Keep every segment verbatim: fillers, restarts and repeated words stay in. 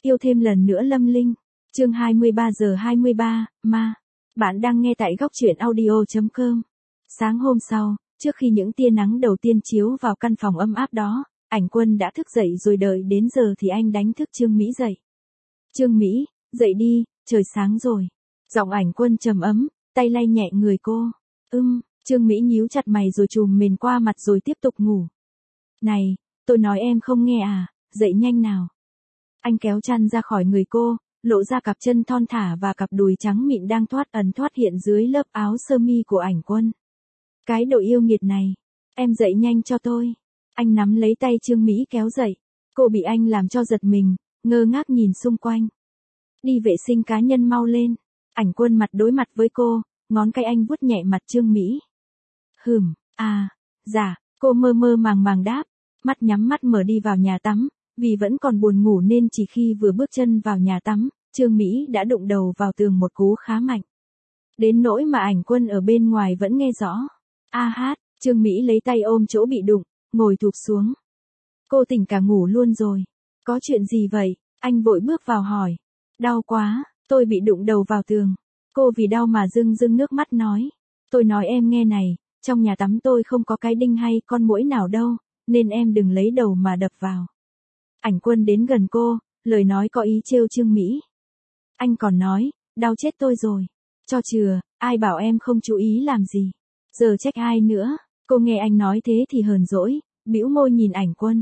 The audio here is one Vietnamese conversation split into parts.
Yêu thêm lần nữa Lâm Linh. Chương hai mươi ba giờ hai mươi ba, ma. Bạn đang nghe tại góc truyện audio chấm com. Sáng hôm sau, trước khi những tia nắng đầu tiên chiếu vào căn phòng ấm áp đó, Ảnh Quân đã thức dậy rồi, đợi đến giờ thì anh đánh thức Trương Mỹ dậy. Trương Mỹ, dậy đi, trời sáng rồi. Giọng Ảnh Quân trầm ấm, tay lay nhẹ người cô. Ưm, Trương Mỹ nhíu chặt mày rồi trùm mền qua mặt rồi tiếp tục ngủ. Này, tôi nói em không nghe à, dậy nhanh nào. Anh kéo chăn ra khỏi người cô, lộ ra cặp chân thon thả và cặp đùi trắng mịn đang thoát ẩn thoát hiện dưới lớp áo sơ mi của Ảnh Quân. Cái đồ yêu nghiệt này, em dậy nhanh cho tôi. Anh nắm lấy tay Trương Mỹ kéo dậy. Cô bị anh làm cho giật mình, ngơ ngác nhìn xung quanh. Đi vệ sinh cá nhân mau lên. Ảnh Quân mặt đối mặt với cô, ngón cái anh vuốt nhẹ mặt Trương Mỹ. Hừm, à, dạ, cô mơ mơ màng màng đáp, mắt nhắm mắt mở đi vào nhà tắm. Vì vẫn còn buồn ngủ nên chỉ khi vừa bước chân vào nhà tắm, Trương Mỹ đã đụng đầu vào tường một cú khá mạnh. Đến nỗi mà Ảnh Quân ở bên ngoài vẫn nghe rõ. A hát, Trương Mỹ lấy tay ôm chỗ bị đụng, ngồi thụp xuống. Cô tỉnh cả ngủ luôn rồi. Có chuyện gì vậy? Anh vội bước vào hỏi. Đau quá, tôi bị đụng đầu vào tường. Cô vì đau mà rưng rưng nước mắt nói. Tôi nói em nghe này, trong nhà tắm tôi không có cái đinh hay con muỗi nào đâu, nên em đừng lấy đầu mà đập vào. Ảnh Quân đến gần cô, lời nói có ý trêu Trương Mỹ. Anh còn nói, đau chết tôi rồi. Cho chừa, ai bảo em không chú ý làm gì. Giờ trách ai nữa. Cô nghe anh nói thế thì hờn dỗi, bĩu môi nhìn Ảnh Quân.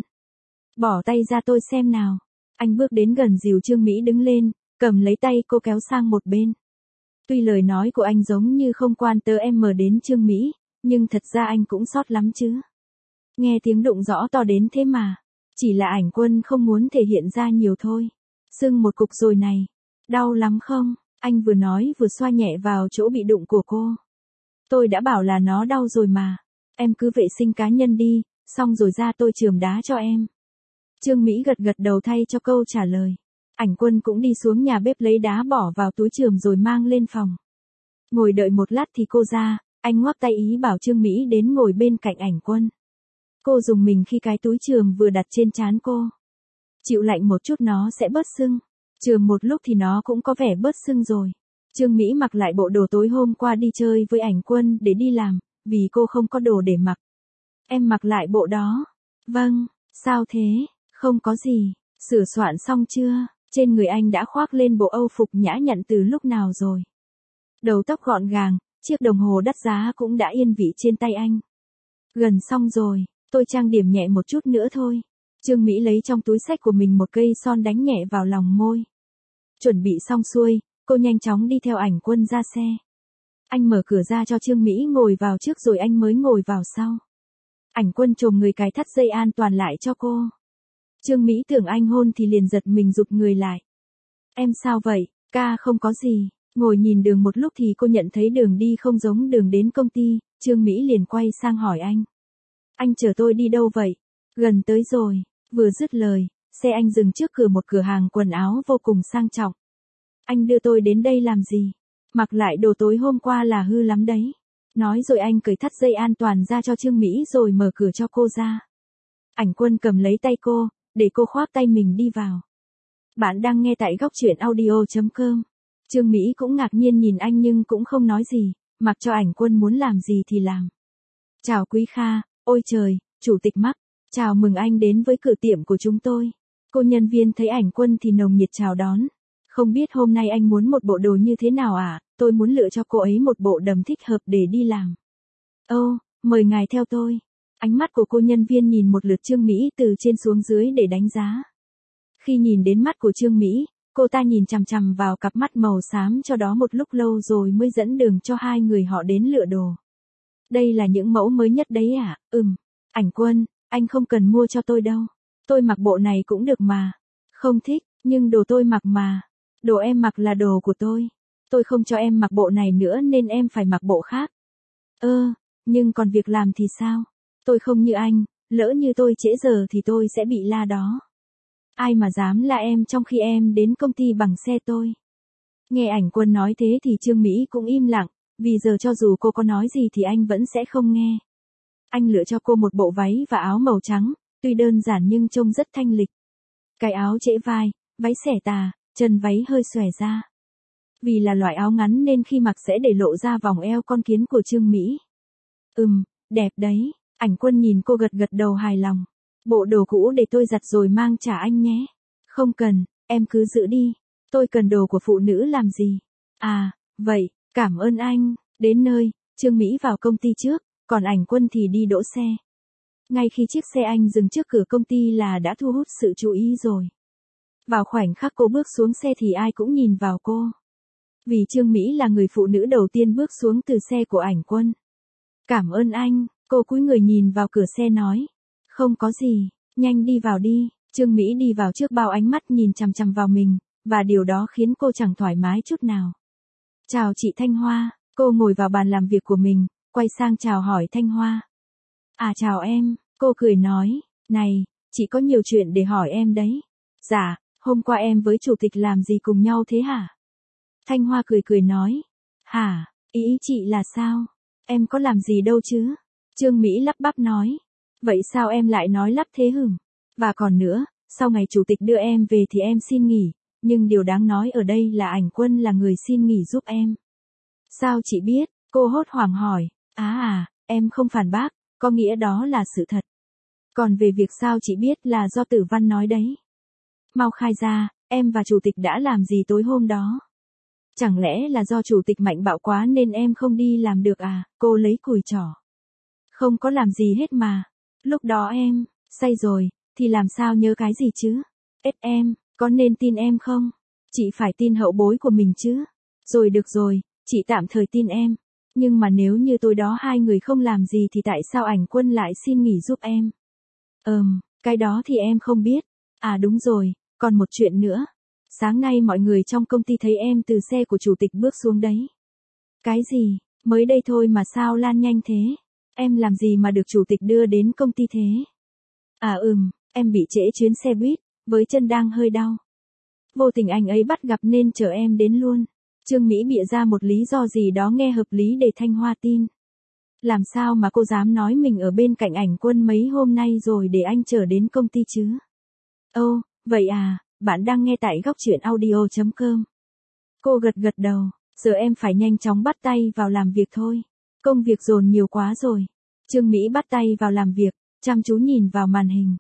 Bỏ tay ra tôi xem nào. Anh bước đến gần dìu Trương Mỹ đứng lên, cầm lấy tay cô kéo sang một bên. Tuy lời nói của anh giống như không quan tơ em mờ đến Trương Mỹ, nhưng thật ra anh cũng sót lắm chứ. Nghe tiếng đụng rõ to đến thế mà. Chỉ là Ảnh Quân không muốn thể hiện ra nhiều thôi. Sưng một cục rồi này. Đau lắm không? Anh vừa nói vừa xoa nhẹ vào chỗ bị đụng của cô. Tôi đã bảo là nó đau rồi mà. Em cứ vệ sinh cá nhân đi, xong rồi ra tôi chườm đá cho em. Trương Mỹ gật gật đầu thay cho câu trả lời. Ảnh Quân cũng đi xuống nhà bếp lấy đá bỏ vào túi chườm rồi mang lên phòng. Ngồi đợi một lát thì cô ra, anh ngoắc tay ý bảo Trương Mỹ đến ngồi bên cạnh Ảnh Quân. Cô dùng mình khi cái túi chườm vừa đặt trên trán cô. Chịu lạnh một chút nó sẽ bớt sưng. Chườm một lúc thì nó cũng có vẻ bớt sưng rồi. Trương Mỹ mặc lại bộ đồ tối hôm qua đi chơi với Ảnh Quân để đi làm, vì cô không có đồ để mặc. Em mặc lại bộ đó. Vâng, sao thế? Không có gì. Sửa soạn xong chưa? Trên người anh đã khoác lên bộ âu phục nhã nhặn từ lúc nào rồi. Đầu tóc gọn gàng, chiếc đồng hồ đắt giá cũng đã yên vị trên tay anh. Gần xong rồi. Tôi trang điểm nhẹ một chút nữa thôi. Trương Mỹ lấy trong túi xách của mình một cây son đánh nhẹ vào lòng môi. Chuẩn bị xong xuôi, cô nhanh chóng đi theo Ảnh Quân ra xe. Anh mở cửa ra cho Trương Mỹ ngồi vào trước rồi anh mới ngồi vào sau. Ảnh Quân chồm người cài thắt dây an toàn lại cho cô. Trương Mỹ tưởng anh hôn thì liền giật mình rụt người lại. Em sao vậy? Ca không có gì. Ngồi nhìn đường một lúc thì cô nhận thấy đường đi không giống đường đến công ty. Trương Mỹ liền quay sang hỏi anh. Anh chở tôi đi đâu vậy? Gần tới rồi. Vừa dứt lời, xe anh dừng trước cửa một cửa hàng quần áo vô cùng sang trọng. Anh đưa tôi đến đây làm gì? Mặc lại đồ tối hôm qua là hư lắm đấy. Nói rồi anh cởi thắt dây an toàn ra cho Trương Mỹ rồi mở cửa cho cô ra. Ảnh Quân cầm lấy tay cô, để cô khoác tay mình đi vào. Bạn đang nghe tại góc truyện audio chấm com. Trương Mỹ cũng ngạc nhiên nhìn anh nhưng cũng không nói gì, mặc cho Ảnh Quân muốn làm gì thì làm. Chào Quý Kha. Ôi trời, chủ tịch Mắc, chào mừng anh đến với cửa tiệm của chúng tôi. Cô nhân viên thấy Ảnh Quân thì nồng nhiệt chào đón. Không biết hôm nay anh muốn một bộ đồ như thế nào à, tôi muốn lựa cho cô ấy một bộ đầm thích hợp để đi làm. Ô, mời ngài theo tôi. Ánh mắt của cô nhân viên nhìn một lượt Trương Mỹ từ trên xuống dưới để đánh giá. Khi nhìn đến mắt của Trương Mỹ, cô ta nhìn chằm chằm vào cặp mắt màu xám cho đó một lúc lâu rồi mới dẫn đường cho hai người họ đến lựa đồ. Đây là những mẫu mới nhất đấy à? Ừm. Ảnh Quân, anh không cần mua cho tôi đâu. Tôi mặc bộ này cũng được mà. Không thích, nhưng đồ tôi mặc mà. Đồ em mặc là đồ của tôi. Tôi không cho em mặc bộ này nữa nên em phải mặc bộ khác. Ơ, nhưng còn việc làm thì sao? Tôi không như anh, lỡ như tôi trễ giờ thì tôi sẽ bị la đó. Ai mà dám la em trong khi em đến công ty bằng xe tôi. Nghe Ảnh Quân nói thế thì Trương Mỹ cũng im lặng. Vì giờ cho dù cô có nói gì thì anh vẫn sẽ không nghe. Anh lựa cho cô một bộ váy và áo màu trắng, tuy đơn giản nhưng trông rất thanh lịch. Cái áo trễ vai, váy xẻ tà, chân váy hơi xòe ra. Vì là loại áo ngắn nên khi mặc sẽ để lộ ra vòng eo con kiến của Trương Mỹ. Ừm, đẹp đấy, Ảnh Quân nhìn cô gật gật đầu hài lòng. Bộ đồ cũ để tôi giặt rồi mang trả anh nhé. Không cần, em cứ giữ đi. Tôi cần đồ của phụ nữ làm gì? À, vậy, cảm ơn anh. Đến nơi, Trương Mỹ vào công ty trước, còn Ảnh Quân thì đi đỗ xe. Ngay khi chiếc xe anh dừng trước cửa công ty là đã thu hút sự chú ý rồi. Vào khoảnh khắc cô bước xuống xe thì ai cũng nhìn vào cô. Vì Trương Mỹ là người phụ nữ đầu tiên bước xuống từ xe của Ảnh Quân. Cảm ơn anh, cô cúi người nhìn vào cửa xe nói. Không có gì, nhanh đi vào đi. Trương Mỹ đi vào trước bao ánh mắt nhìn chằm chằm vào mình, và điều đó khiến cô chẳng thoải mái chút nào. Chào chị Thanh Hoa, cô ngồi vào bàn làm việc của mình, quay sang chào hỏi Thanh Hoa. À chào em, cô cười nói, này, chị có nhiều chuyện để hỏi em đấy. Dạ, hôm qua em với chủ tịch làm gì cùng nhau thế hả? Thanh Hoa cười cười nói, hả, ý, ý chị là sao? Em có làm gì đâu chứ? Trương Mỹ lắp bắp nói, vậy sao em lại nói lắp thế hửng? Và còn nữa, sau ngày chủ tịch đưa em về thì em xin nghỉ, nhưng điều đáng nói ở đây là Ảnh Quân là người xin nghỉ giúp em. Sao chị biết? Cô hốt hoảng hỏi, á à, em không phản bác, có nghĩa đó là sự thật. Còn về việc sao chị biết là do Tử Văn nói đấy? Mau khai ra, em và chủ tịch đã làm gì tối hôm đó? Chẳng lẽ là do chủ tịch mạnh bạo quá nên em không đi làm được à? Cô lấy cùi trỏ. Không có làm gì hết mà. Lúc đó em, say rồi, thì làm sao nhớ cái gì chứ? Ết em, có nên tin em không? Chị phải tin hậu bối của mình chứ. Rồi được rồi, chị tạm thời tin em. Nhưng mà nếu như tối đó hai người không làm gì thì tại sao Ảnh Quân lại xin nghỉ giúp em? Ừm, cái đó thì em không biết. À đúng rồi, còn một chuyện nữa. Sáng nay mọi người trong công ty thấy em từ xe của chủ tịch bước xuống đấy. Cái gì, mới đây thôi mà sao lan nhanh thế? Em làm gì mà được chủ tịch đưa đến công ty thế? À ừm, em bị trễ chuyến xe buýt, với chân đang hơi đau. Vô tình anh ấy bắt gặp nên chở em đến luôn. Trương Mỹ bịa ra một lý do gì đó nghe hợp lý để Thanh Hoa tin. Làm sao mà cô dám nói mình ở bên cạnh Ảnh Quân mấy hôm nay rồi để anh chở đến công ty chứ? Ồ, vậy à, bạn đang nghe tại góc truyện audio chấm com. Cô gật gật đầu, giờ em phải nhanh chóng bắt tay vào làm việc thôi. Công việc dồn nhiều quá rồi. Trương Mỹ bắt tay vào làm việc, chăm chú nhìn vào màn hình.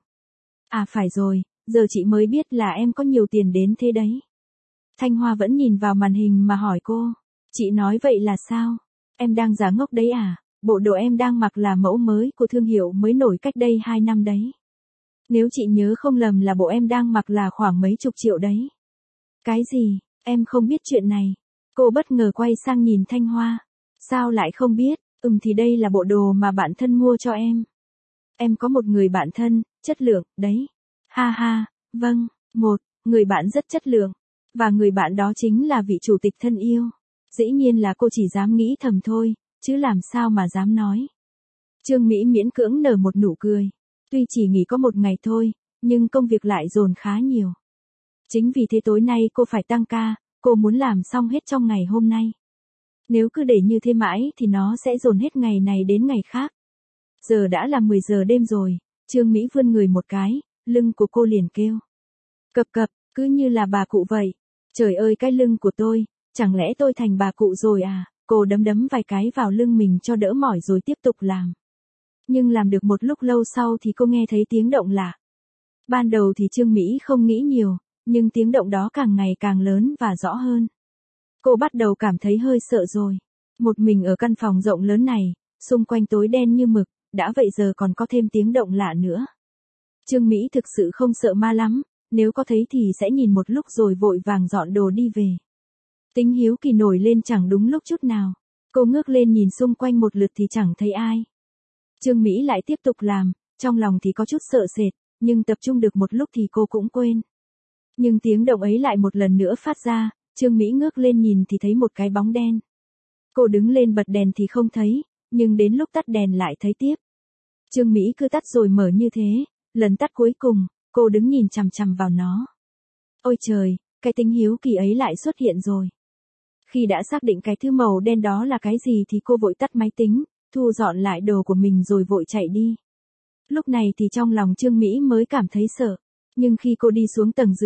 À phải rồi, giờ chị mới biết là em có nhiều tiền đến thế đấy. Thanh Hoa vẫn nhìn vào màn hình mà hỏi cô. Chị nói vậy là sao? Em đang giả ngốc đấy à? Bộ đồ em đang mặc là mẫu mới của thương hiệu mới nổi cách đây hai năm đấy. Nếu chị nhớ không lầm là bộ em đang mặc là khoảng mấy chục triệu đấy. Cái gì? Em không biết chuyện này. Cô bất ngờ quay sang nhìn Thanh Hoa. Sao lại không biết? Ừm thì đây là bộ đồ mà bạn thân mua cho em. Em có một người bạn thân, chất lượng, đấy. Ha ha, vâng, một, người bạn rất chất lượng. Và người bạn đó chính là vị chủ tịch thân yêu. Dĩ nhiên là cô chỉ dám nghĩ thầm thôi, chứ làm sao mà dám nói. Trương Mỹ miễn cưỡng nở một nụ cười. Tuy chỉ nghỉ có một ngày thôi, nhưng công việc lại dồn khá nhiều. Chính vì thế tối nay cô phải tăng ca, cô muốn làm xong hết trong ngày hôm nay. Nếu cứ để như thế mãi thì nó sẽ dồn hết ngày này đến ngày khác. Giờ đã là mười giờ đêm rồi, Trương Mỹ vươn người một cái, lưng của cô liền kêu. Cập cập, cứ như là bà cụ vậy. Trời ơi cái lưng của tôi, chẳng lẽ tôi thành bà cụ rồi à? Cô đấm đấm vài cái vào lưng mình cho đỡ mỏi rồi tiếp tục làm. Nhưng làm được một lúc lâu sau thì cô nghe thấy tiếng động lạ. Ban đầu thì Trương Mỹ không nghĩ nhiều, nhưng tiếng động đó càng ngày càng lớn và rõ hơn. Cô bắt đầu cảm thấy hơi sợ rồi. Một mình ở căn phòng rộng lớn này, xung quanh tối đen như mực, đã vậy giờ còn có thêm tiếng động lạ nữa. Trương Mỹ thực sự không sợ ma lắm, nếu có thấy thì sẽ nhìn một lúc rồi vội vàng dọn đồ đi về. Tính hiếu kỳ nổi lên chẳng đúng lúc chút nào. Cô ngước lên nhìn xung quanh một lượt thì chẳng thấy ai. Trương Mỹ lại tiếp tục làm, trong lòng thì có chút sợ sệt, nhưng tập trung được một lúc thì cô cũng quên. Nhưng tiếng động ấy lại một lần nữa phát ra, Trương Mỹ ngước lên nhìn thì thấy một cái bóng đen. Cô đứng lên bật đèn thì không thấy, nhưng đến lúc tắt đèn lại thấy tiếp. Trương Mỹ cứ tắt rồi mở như thế, lần tắt cuối cùng, cô đứng nhìn chằm chằm vào nó. Ôi trời, cái tính hiếu kỳ ấy lại xuất hiện rồi. Khi đã xác định cái thứ màu đen đó là cái gì thì cô vội tắt máy tính, thu dọn lại đồ của mình rồi vội chạy đi. Lúc này thì trong lòng Trương Mỹ mới cảm thấy sợ. Nhưng khi cô đi xuống tầng dưới,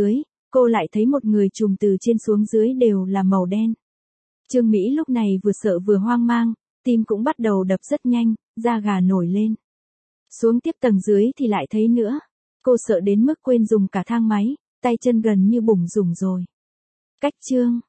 cô lại thấy một người trùm từ trên xuống dưới đều là màu đen. Trương Mỹ lúc này vừa sợ vừa hoang mang, tim cũng bắt đầu đập rất nhanh, da gà nổi lên. Xuống tiếp tầng dưới thì lại thấy nữa. Cô sợ đến mức quên dùng cả thang máy, tay chân gần như bủng rủng rồi. Cách chương